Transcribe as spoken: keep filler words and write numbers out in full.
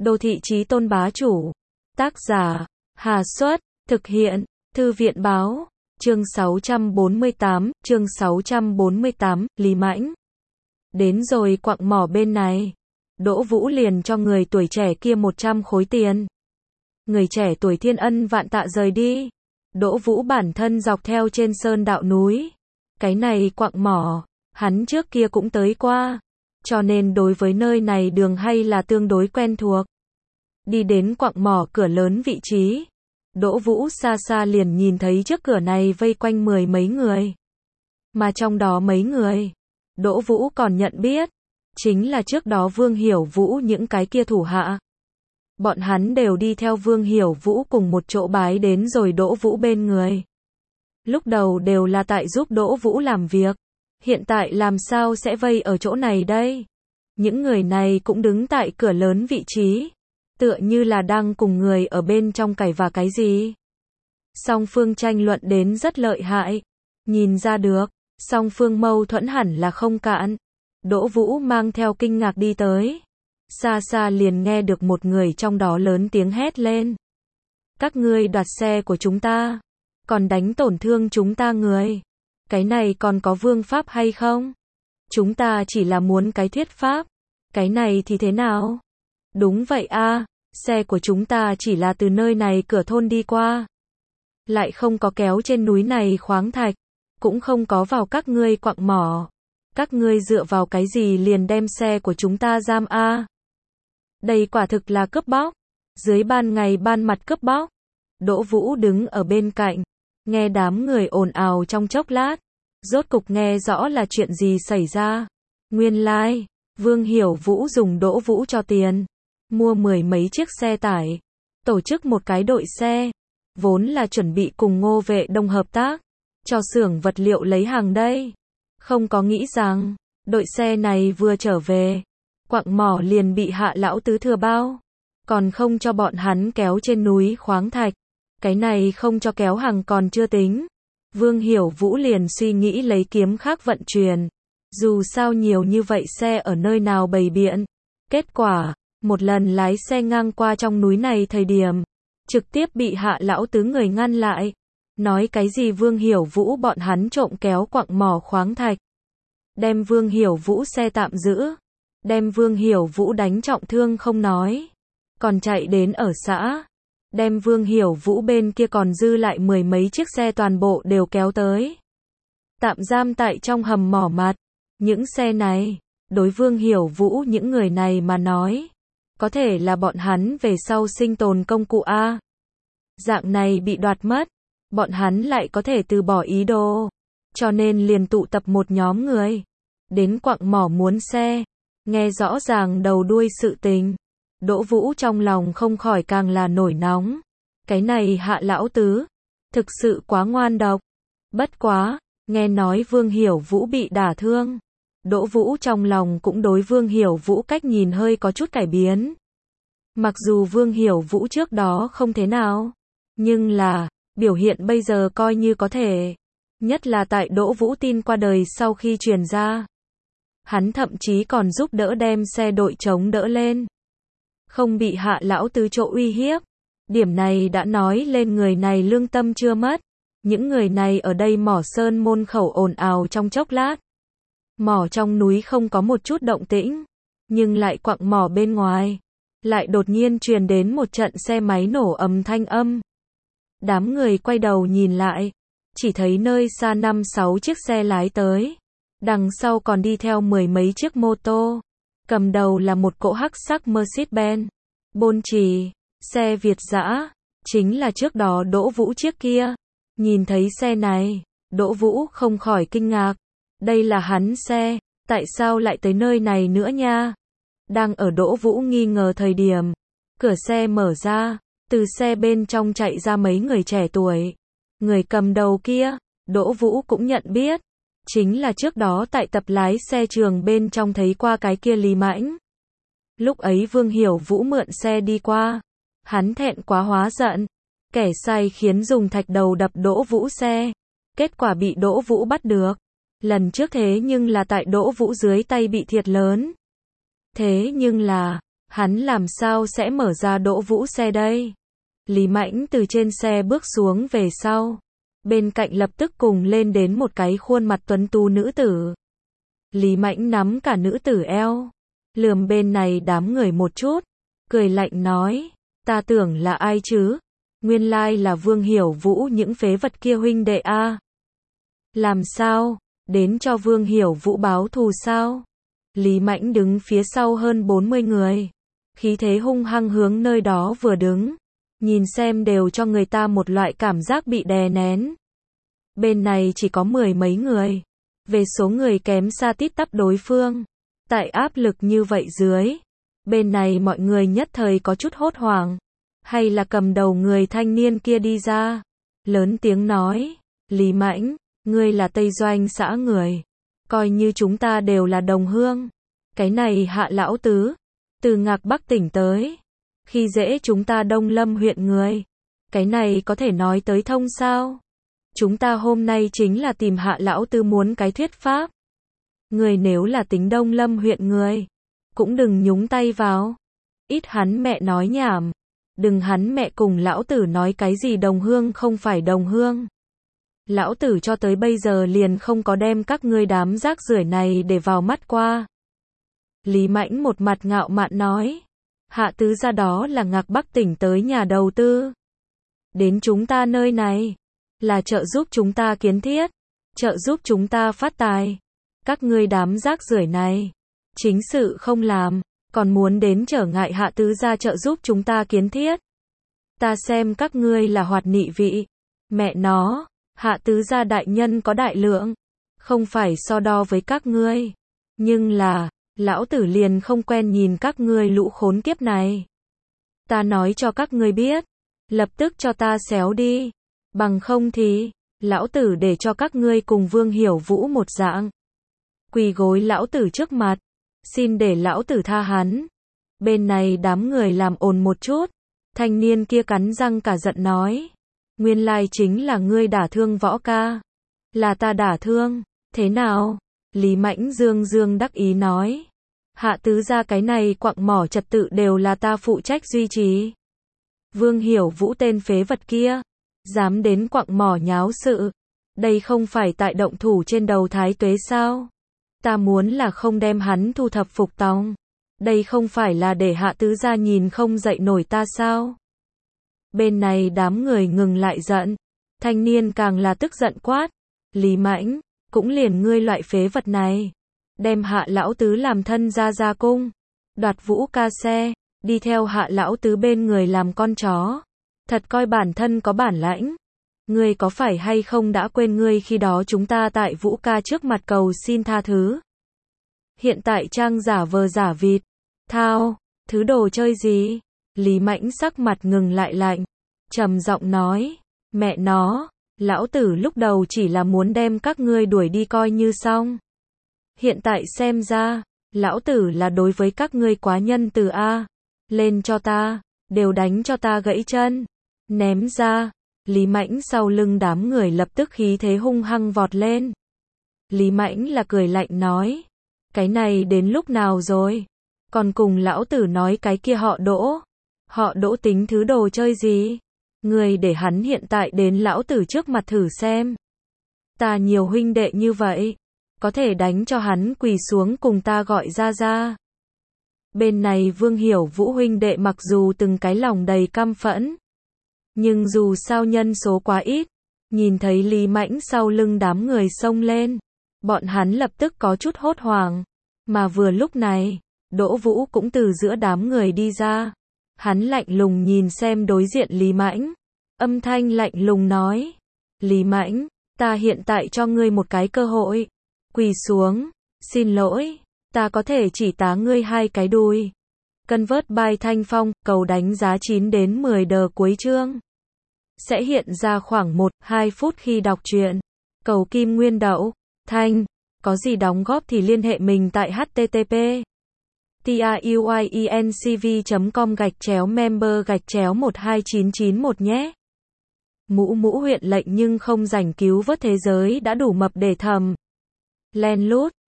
Đô thị chí tôn bá chủ. Tác giả, Hà Xuất, thực hiện, Thư viện báo, chương sáu trăm bốn mươi tám, chương sáu trăm bốn mươi tám, Lý Mãnh. Đến rồi quặng mỏ bên này. Đỗ Vũ liền cho người tuổi trẻ kia một trăm khối tiền. Người trẻ tuổi thiên ân vạn tạ rời đi. Đỗ Vũ bản thân dọc theo trên sơn đạo núi. Cái này quặng mỏ, hắn trước kia cũng tới qua. Cho nên đối với nơi này đường hay là tương đối quen thuộc. Đi đến quặng mỏ cửa lớn vị trí. Đỗ Vũ xa xa liền nhìn thấy trước cửa này vây quanh mười mấy người. Mà trong đó mấy người, Đỗ Vũ còn nhận biết. Chính là trước đó Vương Hiểu Vũ những cái kia thủ hạ. Bọn hắn đều đi theo Vương Hiểu Vũ cùng một chỗ bái đến rồi Đỗ Vũ bên người. Lúc đầu đều là tại giúp Đỗ Vũ làm việc. Hiện tại làm sao sẽ vây ở chỗ này đây? Những người này cũng đứng tại cửa lớn vị trí. Tựa như là đang cùng người ở bên trong cày và cái gì. Song phương tranh luận đến rất lợi hại. Nhìn ra được, song phương mâu thuẫn hẳn là không cạn. Đỗ Vũ mang theo kinh ngạc đi tới. Xa xa liền nghe được một người trong đó lớn tiếng hét lên. Các ngươi đoạt xe của chúng ta. Còn đánh tổn thương chúng ta người. Cái này còn có vương pháp hay không? Chúng ta chỉ là muốn cái thuyết pháp. Cái này thì thế nào? Đúng vậy a, xe của chúng ta chỉ là từ nơi này cửa thôn đi qua. Lại không có kéo trên núi này khoáng thạch. Cũng không có vào các ngươi quặng mỏ. Các ngươi dựa vào cái gì liền đem xe của chúng ta giam a? Đây quả thực là cướp bóc. Dưới ban ngày ban mặt cướp bóc. Đỗ Vũ đứng ở bên cạnh. Nghe đám người ồn ào trong chốc lát. Rốt cục nghe rõ là chuyện gì xảy ra. Nguyên lai, like, Vương Hiểu Vũ dùng Đỗ Vũ cho tiền. Mua mười mấy chiếc xe tải. Tổ chức một cái đội xe. Vốn là chuẩn bị cùng Ngô Vệ Đông hợp tác. Cho xưởng vật liệu lấy hàng đây. Không có nghĩ rằng, đội xe này vừa trở về. Quặng mỏ liền bị Hạ lão tứ thừa bao. Còn không cho bọn hắn kéo trên núi khoáng thạch. Cái này không cho kéo hàng còn chưa tính. Vương Hiểu Vũ liền suy nghĩ lấy kiếm khác vận chuyển. Dù sao nhiều như vậy xe ở nơi nào bày biện. Kết quả, một lần lái xe ngang qua trong núi này thời điểm. Trực tiếp bị Hạ lão tứ người ngăn lại. Nói cái gì Vương Hiểu Vũ bọn hắn trộm kéo quặng mỏ khoáng thạch. Đem Vương Hiểu Vũ xe tạm giữ. Đem Vương Hiểu Vũ đánh trọng thương không nói. Còn chạy đến ở xã. Đem Vương Hiểu Vũ bên kia còn dư lại mười mấy chiếc xe toàn bộ đều kéo tới. Tạm giam tại trong hầm mỏ mặt. Những xe này, đối Vương Hiểu Vũ những người này mà nói. Có thể là bọn hắn về sau sinh tồn công cụ A. Dạng này bị đoạt mất. Bọn hắn lại có thể từ bỏ ý đồ. Cho nên liền tụ tập một nhóm người. Đến quặng mỏ muốn xe. Nghe rõ ràng đầu đuôi sự tình. Đỗ Vũ trong lòng không khỏi càng là nổi nóng. Cái này Hạ lão tứ. Thực sự quá ngoan độc. Bất quá, nghe nói Vương Hiểu Vũ bị đả thương. Đỗ Vũ trong lòng cũng đối Vương Hiểu Vũ cách nhìn hơi có chút cải biến. Mặc dù Vương Hiểu Vũ trước đó không thế nào. Nhưng là, biểu hiện bây giờ coi như có thể. Nhất là tại Đỗ Vũ tin qua đời sau khi truyền ra. Hắn thậm chí còn giúp đỡ đem xe đội chống đỡ lên. Không bị Hạ lão tứ chỗ uy hiếp. Điểm này đã nói lên người này lương tâm chưa mất. Những người này ở đây mỏ sơn môn khẩu ồn ào trong chốc lát. Mỏ trong núi không có một chút động tĩnh. Nhưng lại quặng mỏ bên ngoài. Lại đột nhiên truyền đến một trận xe máy nổ ầm thanh âm. Đám người quay đầu nhìn lại. Chỉ thấy nơi xa năm sáu chiếc xe lái tới. Đằng sau còn đi theo mười mấy chiếc mô tô. Cầm đầu là một cỗ hắc sắc Mercedes-Benz. Bôn trì, xe Việt dã. Chính là trước đó Đỗ Vũ chiếc kia. Nhìn thấy xe này, Đỗ Vũ không khỏi kinh ngạc. Đây là hắn xe, tại sao lại tới nơi này nữa nha? Đang ở Đỗ Vũ nghi ngờ thời điểm. Cửa xe mở ra, từ xe bên trong chạy ra mấy người trẻ tuổi. Người cầm đầu kia, Đỗ Vũ cũng nhận biết. Chính là trước đó tại tập lái xe trường bên trong thấy qua cái kia Lý Mãnh. Lúc ấy Vương Hiểu Vũ mượn xe đi qua. Hắn thẹn quá hóa giận. Kẻ sai khiến dùng thạch đầu đập Đỗ Vũ xe. Kết quả bị Đỗ Vũ bắt được. Lần trước thế nhưng là tại Đỗ Vũ dưới tay bị thiệt lớn. Thế nhưng là, Hắn làm sao sẽ mở ra Đỗ Vũ xe đây? Lý Mãnh từ trên xe bước xuống về sau. Bên cạnh lập tức cùng lên đến một cái khuôn mặt tuấn tú nữ tử. Lý Mãnh nắm cả nữ tử eo, lườm bên này đám người một chút, cười lạnh nói, ta tưởng là ai chứ? Nguyên lai là Vương Hiểu Vũ những phế vật kia huynh đệ a. Làm sao? Đến cho Vương Hiểu Vũ báo thù sao? Lý Mãnh đứng phía sau hơn bốn mươi người, khí thế hung hăng hướng nơi đó vừa đứng, nhìn xem đều cho người ta một loại cảm giác bị đè nén. Bên này chỉ có mười mấy người, về số người kém xa tít tắp đối phương. Tại áp lực như vậy dưới, bên này mọi người nhất thời có chút hốt hoảng. Hay là cầm đầu người thanh niên kia đi ra, lớn tiếng nói, Lý Mãnh, ngươi là Tây Doanh xã người, coi như chúng ta đều là đồng hương. Cái này Hạ lão tứ, từ Ngạc Bắc tỉnh tới, khi dễ chúng ta Đông Lâm huyện người, cái này có thể nói tới thông sao? Chúng ta hôm nay chính là tìm Hạ lão tứ muốn cái thuyết pháp. Người nếu là tính Đông Lâm huyện người, cũng đừng nhúng tay vào. Ít hắn mẹ nói nhảm. Đừng hắn mẹ cùng lão tử nói cái gì đồng hương không phải đồng hương. Lão tử cho tới bây giờ liền không có đem các ngươi đám rác rưởi này để vào mắt qua. Lý Mãnh một mặt ngạo mạn nói, Hạ tứ gia đó là Ngạc Bắc tỉnh tới nhà đầu tư. Đến chúng ta nơi này, là trợ giúp chúng ta kiến thiết, trợ giúp chúng ta phát tài. Các ngươi đám rác rưởi này, chính sự không làm, còn muốn đến trở ngại Hạ tứ gia trợ giúp chúng ta kiến thiết. Ta xem các ngươi là hoạt nị vị. Mẹ nó, Hạ tứ gia đại nhân có đại lượng, không phải so đo với các ngươi. Nhưng là, lão tử liền không quen nhìn các ngươi lũ khốn kiếp này. Ta nói cho các ngươi biết, lập tức cho ta xéo đi. Bằng không thì, lão tử để cho các ngươi cùng Vương Hiểu Vũ một dạng. Quỳ gối lão tử trước mặt, xin để lão tử tha hắn. Bên này đám người làm ồn một chút, thanh niên kia cắn răng cả giận nói, nguyên lai chính là ngươi đả thương Võ ca. Là ta đả thương, thế nào? Lý Mãnh dương dương đắc ý nói, Hạ tứ gia cái này quặng mỏ trật tự đều là ta phụ trách duy trì. Vương Hiểu Vũ tên phế vật kia, dám đến quặng mỏ nháo sự, đây không phải tại động thủ trên đầu Thái Tuế sao? Ta muốn là không đem hắn thu thập phục tòng. Đây không phải là để Hạ tứ gia nhìn không dậy nổi ta sao? Bên này đám người ngừng lại giận, thanh niên càng là tức giận quát, Lý Mãnh, cũng liền ngươi loại phế vật này, đem Hạ lão tứ làm thân gia gia cung, đoạt Vũ ca xe, đi theo Hạ lão tứ bên người làm con chó, thật coi bản thân có bản lãnh. Ngươi có phải hay không đã quên ngươi khi đó chúng ta tại Vũ ca trước mặt cầu xin tha thứ? Hiện tại trang giả vờ giả vịt, thao, thứ đồ chơi gì? Lý Mãnh sắc mặt ngừng lại lạnh, trầm giọng nói, mẹ nó, lão tử lúc đầu chỉ là muốn đem các ngươi đuổi đi coi như xong. Hiện tại xem ra, lão tử là đối với các ngươi quá nhân từ a. Lên cho ta, đều đánh cho ta gãy chân, ném ra. Lý Mãnh sau lưng đám người lập tức khí thế hung hăng vọt lên. Lý Mãnh là cười lạnh nói, cái này đến lúc nào rồi? Còn cùng lão tử nói cái kia họ Đỗ. Họ Đỗ tính thứ đồ chơi gì? Người để hắn hiện tại đến lão tử trước mặt thử xem. Ta nhiều huynh đệ như vậy, có thể đánh cho hắn quỳ xuống cùng ta gọi ra ra. Bên này Vương Hiểu Vũ huynh đệ mặc dù từng cái lòng đầy căm phẫn, nhưng dù sao nhân số quá ít, nhìn thấy Lý Mãnh sau lưng đám người xông lên, bọn hắn lập tức có chút hốt hoảng. Mà vừa lúc này, Đỗ Vũ cũng từ giữa đám người đi ra. Hắn lạnh lùng nhìn xem đối diện Lý Mãnh, âm thanh lạnh lùng nói, Lý Mãnh, ta hiện tại cho ngươi một cái cơ hội, quỳ xuống, xin lỗi, ta có thể chỉ tá ngươi hai cái đùi. Convert by Thanh Phong, cầu đánh giá chín đến mười đờ cuối chương. Sẽ hiện ra khoảng một đến hai phút khi đọc truyện. Cầu Kim Nguyên Đậu, Thanh, có gì đóng góp thì liên hệ mình tại http truyencv chấm com gạch chéo member gạch chéo một hai chín chín một nhé. Mũ mũ huyện lệnh nhưng không rảnh cứu vớt thế giới đã đủ mập để thầm. Len lút.